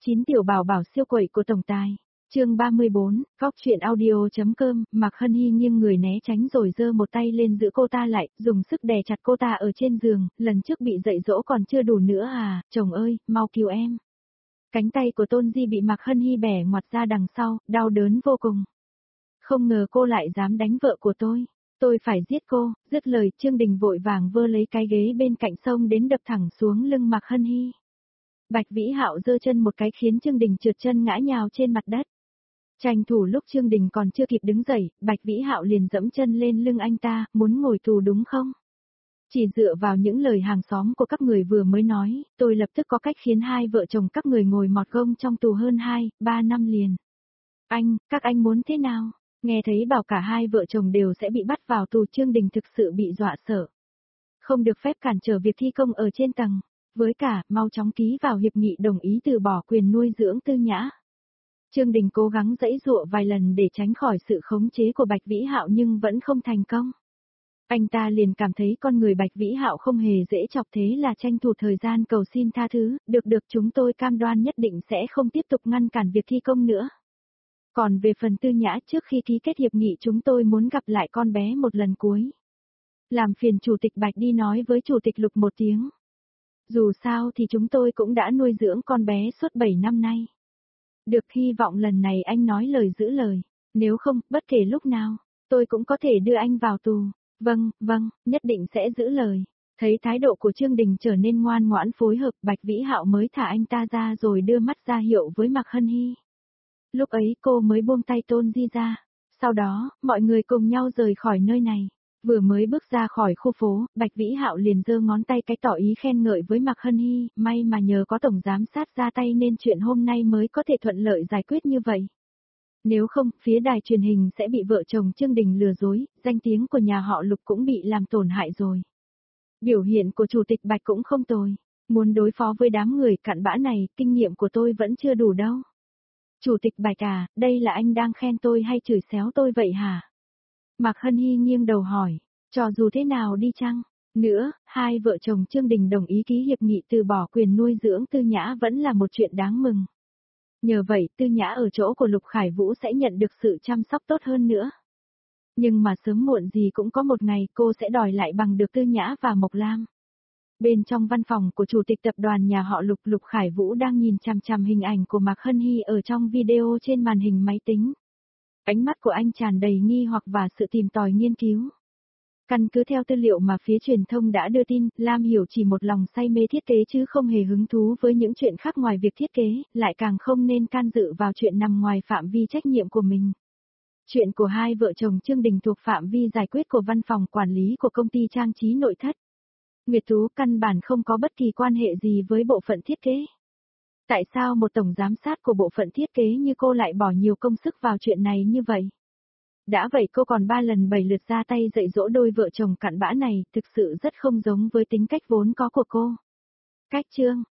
9 tiểu bảo bảo siêu quậy của tổng tài. Chương 34, Phóc truyện audio.com, Mạc Hân Hi nghiêng người né tránh rồi giơ một tay lên giữ cô ta lại, dùng sức đè chặt cô ta ở trên giường, lần trước bị dạy dỗ còn chưa đủ nữa à, chồng ơi, mau cứu em. Cánh tay của Tôn Di bị Mạc Hân Hi bẻ ngoặt ra đằng sau, đau đớn vô cùng. Không ngờ cô lại dám đánh vợ của tôi phải giết cô, dứt lời Trương Đình vội vàng vơ lấy cái ghế bên cạnh xông đến đập thẳng xuống lưng Mạc Hân Hi. Bạch Vĩ Hạo giơ chân một cái khiến Trương Đình trượt chân ngã nhào trên mặt đất. Tranh thủ lúc Trương Đình còn chưa kịp đứng dậy, Bạch Vĩ Hạo liền dẫm chân lên lưng anh ta, muốn ngồi tù đúng không? Chỉ dựa vào những lời hàng xóm của các người vừa mới nói, tôi lập tức có cách khiến hai vợ chồng các người ngồi mọt gông trong tù hơn 2-3 năm liền. Các anh muốn thế nào? Nghe thấy bảo cả hai vợ chồng đều sẽ bị bắt vào tù, Trương Đình thực sự bị dọa sợ. Không được phép cản trở việc thi công ở trên tầng. Với cả, mau chóng ký vào hiệp nghị đồng ý từ bỏ quyền nuôi dưỡng Tư Nhã. Trương Đình cố gắng giãy giụa vài lần để tránh khỏi sự khống chế của Bạch Vĩ Hạo nhưng vẫn không thành công. Anh ta liền cảm thấy con người Bạch Vĩ Hạo không hề dễ chọc, thế là tranh thủ thời gian cầu xin tha thứ, được chúng tôi cam đoan nhất định sẽ không tiếp tục ngăn cản việc thi công nữa. Còn về phần Tư Nhã, trước khi ký kết hiệp nghị chúng tôi muốn gặp lại con bé một lần cuối. Làm phiền Chủ tịch Bạch đi nói với Chủ tịch Lục một tiếng. Dù sao thì chúng tôi cũng đã nuôi dưỡng con bé suốt 7 năm nay. Được, hy vọng lần này anh nói lời giữ lời. Nếu không, bất kể lúc nào, tôi cũng có thể đưa anh vào tù. Vâng, nhất định sẽ giữ lời. Thấy thái độ của Trương Đình trở nên ngoan ngoãn phối hợp, Bạch Vĩ Hạo mới thả anh ta ra rồi đưa mắt ra hiệu với Mạc Hân Hi. Lúc ấy cô mới buông tay Tôn Di ra. Sau đó, mọi người cùng nhau rời khỏi nơi này. Vừa mới bước ra khỏi khu phố, Bạch Vĩ Hạo liền giơ ngón tay cái tỏ ý khen ngợi với Mạc Hân Hi, may mà nhờ có tổng giám sát ra tay nên chuyện hôm nay mới có thể thuận lợi giải quyết như vậy. Nếu không, phía đài truyền hình sẽ bị vợ chồng Trương Đình lừa dối, danh tiếng của nhà họ Lục cũng bị làm tổn hại rồi. Biểu hiện của Chủ tịch Bạch cũng không tồi. Muốn đối phó với đám người cặn bã này, kinh nghiệm của tôi vẫn chưa đủ đâu. Chủ tịch Bạch à, đây là anh đang khen tôi hay chửi xéo tôi vậy hả? Mạc Hân Hi nghiêng đầu hỏi, cho dù thế nào đi chăng? Nữa, hai vợ chồng Trương Đình đồng ý ký hiệp nghị từ bỏ quyền nuôi dưỡng Tư Nhã vẫn là một chuyện đáng mừng. Nhờ vậy, Tư Nhã ở chỗ của Lục Khải Vũ sẽ nhận được sự chăm sóc tốt hơn nữa. Nhưng mà sớm muộn gì cũng có một ngày cô sẽ đòi lại bằng được Tư Nhã và Mộc Lam. Bên trong văn phòng của Chủ tịch tập đoàn nhà họ Lục, Lục Khải Vũ đang nhìn chằm chằm hình ảnh của Mạc Hân Hi ở trong video trên màn hình máy tính. Ánh mắt của anh tràn đầy nghi hoặc và sự tìm tòi nghiên cứu. Căn cứ theo tư liệu mà phía truyền thông đã đưa tin, Lam Hiểu chỉ một lòng say mê thiết kế chứ không hề hứng thú với những chuyện khác ngoài việc thiết kế, lại càng không nên can dự vào chuyện nằm ngoài phạm vi trách nhiệm của mình. Chuyện của hai vợ chồng Trương Đình thuộc phạm vi giải quyết của văn phòng quản lý của công ty trang trí nội thất. Nguyệt Tú căn bản không có bất kỳ quan hệ gì với bộ phận thiết kế. Tại sao một tổng giám sát của bộ phận thiết kế như cô lại bỏ nhiều công sức vào chuyện này như vậy? Đã vậy cô còn 3 lần 7 lượt ra tay dạy dỗ đôi vợ chồng cặn bã này, thực sự rất không giống với tính cách vốn có của cô. Cách chương